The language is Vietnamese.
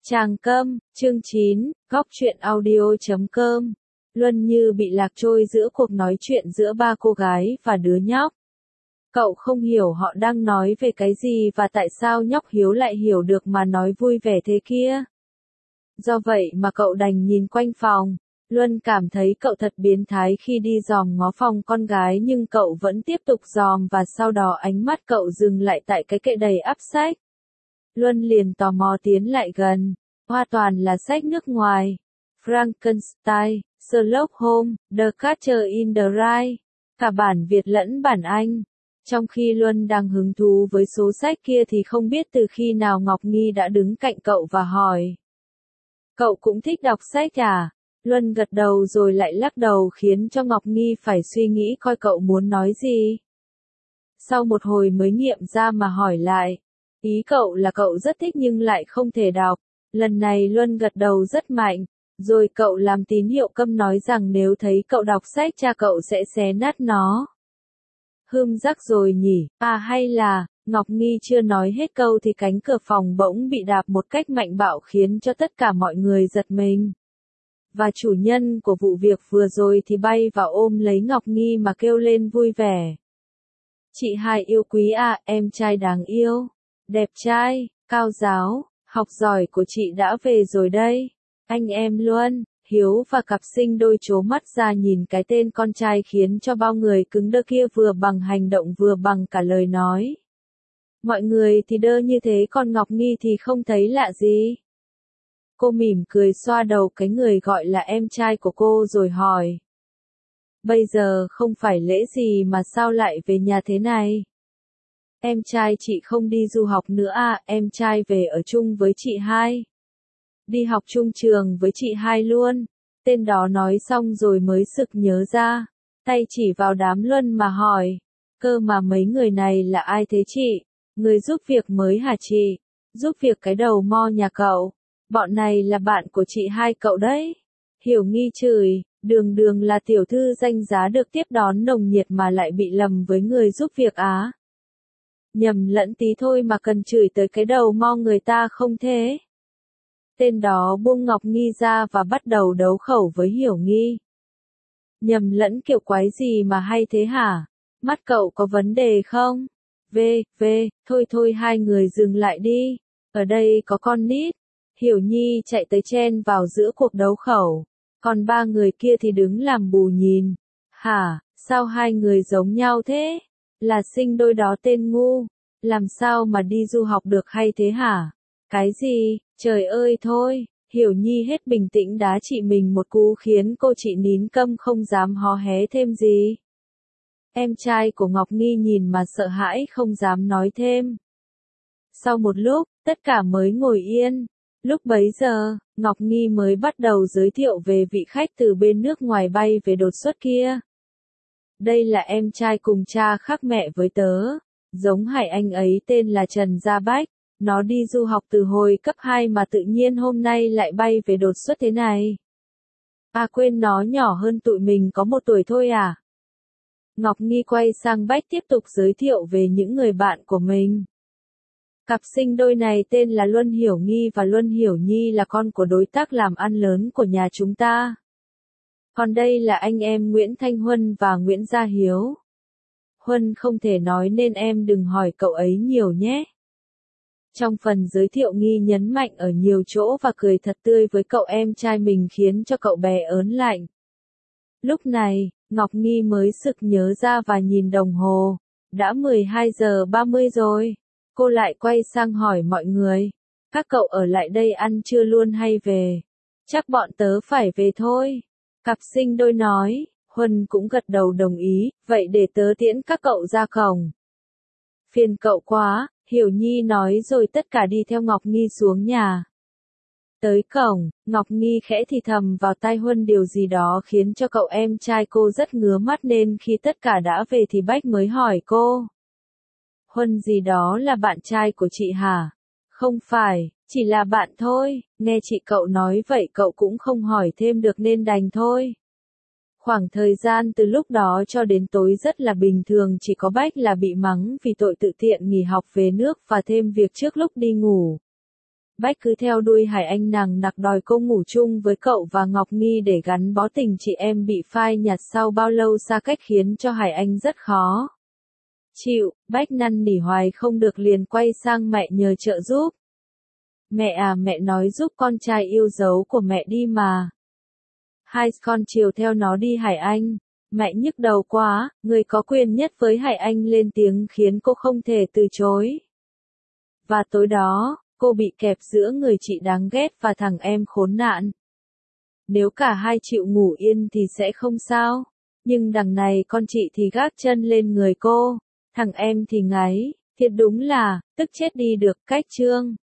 Tràng Câm, chương 9, góc truyện audio.com. Luân như bị lạc trôi giữa cuộc nói chuyện giữa ba cô gái và đứa nhóc. Cậu không hiểu họ đang nói về cái gì và tại sao nhóc Hiếu lại hiểu được mà nói vui vẻ thế kia. Do vậy mà cậu đành nhìn quanh phòng. Luân cảm thấy cậu thật biến thái khi đi dòm ngó phòng con gái, nhưng cậu vẫn tiếp tục dòm và sau đó ánh mắt cậu dừng lại tại cái kệ đầy ắp sách. Luân liền tò mò tiến lại gần. Hoa toàn là sách nước ngoài. Frankenstein, Sherlock Holmes, The Catcher in the Rye. Cả bản Việt lẫn bản Anh. Trong khi Luân đang hứng thú với số sách kia thì không biết từ khi nào Ngọc Nghi đã đứng cạnh cậu và hỏi. Cậu cũng thích đọc sách à? Luân gật đầu rồi lại lắc đầu khiến cho Ngọc Nghi phải suy nghĩ coi cậu muốn nói gì. Sau một hồi mới nghiệm ra mà hỏi lại. Ý cậu là cậu rất thích nhưng lại không thể đọc. Lần này Luân gật đầu rất mạnh. Rồi cậu làm tín hiệu câm nói rằng nếu thấy cậu đọc sách cha cậu sẽ xé nát nó. Rắc rồi nhỉ, hay là, Ngọc Nghi chưa nói hết câu thì cánh cửa phòng bỗng bị đạp một cách mạnh bạo khiến cho tất cả mọi người giật mình. Và chủ nhân của vụ việc vừa rồi thì bay vào ôm lấy Ngọc Nghi mà kêu lên vui vẻ. Chị hai yêu quý à, em trai đáng yêu, đẹp trai, cao giáo, học giỏi của chị đã về rồi đây. Anh em Luân, Hiếu và cặp sinh đôi trố mắt ra nhìn cái tên con trai khiến cho bao người cứng đơ kia vừa bằng hành động vừa bằng cả lời nói. Mọi người thì đơ như thế còn Ngọc Nghi thì không thấy lạ gì. Cô mỉm cười xoa đầu cái người gọi là em trai của cô rồi hỏi. Bây giờ không phải lễ gì mà sao lại về nhà thế này? Em trai chị không đi du học nữa à, em trai về ở chung với chị hai. Đi học chung trường với chị hai luôn. Tên đó nói xong rồi mới sực nhớ ra. Tay chỉ vào đám Luân mà hỏi. Cơ mà mấy người này là ai thế chị? Người giúp việc mới hả chị? Giúp việc cái đầu mo nhà cậu. Bọn này là bạn của chị hai cậu đấy. Hiểu Nghi chửi. Đường đường là tiểu thư danh giá được tiếp đón nồng nhiệt mà lại bị lầm với người giúp việc á. Nhầm lẫn tí thôi mà cần chửi tới cái đầu mo người ta không thế? Tên đó buông Ngọc Nghi ra và bắt đầu đấu khẩu với Hiểu Nghi. Nhầm lẫn kiểu quái gì mà hay thế hả? Mắt cậu có vấn đề không? Thôi hai người dừng lại đi. Ở đây có con nít. Hiểu Nhi chạy tới chen vào giữa cuộc đấu khẩu. Còn ba người kia thì đứng làm bù nhìn. Hả, sao hai người giống nhau thế? Là sinh đôi đó tên ngu. Làm sao mà đi du học được hay thế hả? Cái gì? Trời ơi thôi, Hiểu Nhi hết bình tĩnh đá chị mình một cú khiến cô chị nín câm không dám hó hé thêm gì. Em trai của Ngọc Nghi nhìn mà sợ hãi không dám nói thêm. Sau một lúc, tất cả mới ngồi yên. Lúc bấy giờ, Ngọc Nghi mới bắt đầu giới thiệu về vị khách từ bên nước ngoài bay về đột xuất kia. Đây là em trai cùng cha khác mẹ với tớ. Giống Hải anh ấy tên là Trần Gia Bách. Nó đi du học từ hồi cấp 2 mà tự nhiên hôm nay lại bay về đột xuất thế này. Quên nó nhỏ hơn tụi mình có 1 tuổi thôi à. Ngọc Nghi quay sang Bách tiếp tục giới thiệu về những người bạn của mình. Cặp sinh đôi này tên là Luân Hiểu Nghi và Luân Hiểu Nhi là con của đối tác làm ăn lớn của nhà chúng ta. Còn đây là anh em Nguyễn Thanh Huân và Nguyễn Gia Hiếu. Huân không thể nói nên em đừng hỏi cậu ấy nhiều nhé. Trong phần giới thiệu Nghi nhấn mạnh ở nhiều chỗ và cười thật tươi với cậu em trai mình khiến cho cậu bé ớn lạnh. Lúc này, Ngọc Nghi mới sực nhớ ra và nhìn đồng hồ. Đã 12 giờ 30 rồi. Cô lại quay sang hỏi mọi người. Các cậu ở lại đây ăn trưa luôn hay về? Chắc bọn tớ phải về thôi. Cặp sinh đôi nói. Huân cũng gật đầu đồng ý. Vậy để tớ tiễn các cậu ra cổng. Phiền cậu quá. Hiểu Nhi nói rồi tất cả đi theo Ngọc Nghi xuống nhà. Tới cổng, Ngọc Nghi khẽ thì thầm vào tai Huân điều gì đó khiến cho cậu em trai cô rất ngứa mắt nên khi tất cả đã về thì Bách mới hỏi cô. Huân gì đó là bạn trai của chị hả? Không phải, chỉ là bạn thôi, nghe chị cậu nói vậy cậu cũng không hỏi thêm được nên đành thôi. Khoảng thời gian từ lúc đó cho đến tối rất là bình thường, chỉ có Bách là bị mắng vì tội tự tiện nghỉ học về nước và thêm việc trước lúc đi ngủ. Bách cứ theo đuôi Hải Anh nằng nặc đòi cô ngủ chung với cậu và Ngọc Nghi để gắn bó tình chị em bị phai nhạt sau bao lâu xa cách khiến cho Hải Anh rất khó chịu. Bách năn nỉ hoài không được liền quay sang mẹ nhờ trợ giúp. Mẹ à, mẹ nói giúp con trai yêu dấu của mẹ đi mà. Hai con chiều theo nó đi Hải Anh. Mẹ nhức đầu quá, người có quyền nhất với Hải Anh lên tiếng khiến cô không thể từ chối. Và tối đó, cô bị kẹp giữa người chị đáng ghét và thằng em khốn nạn. Nếu cả hai chịu ngủ yên thì sẽ không sao. Nhưng đằng này con chị thì gác chân lên người cô, thằng em thì ngáy, thiệt đúng là, tức chết đi được. Cách chương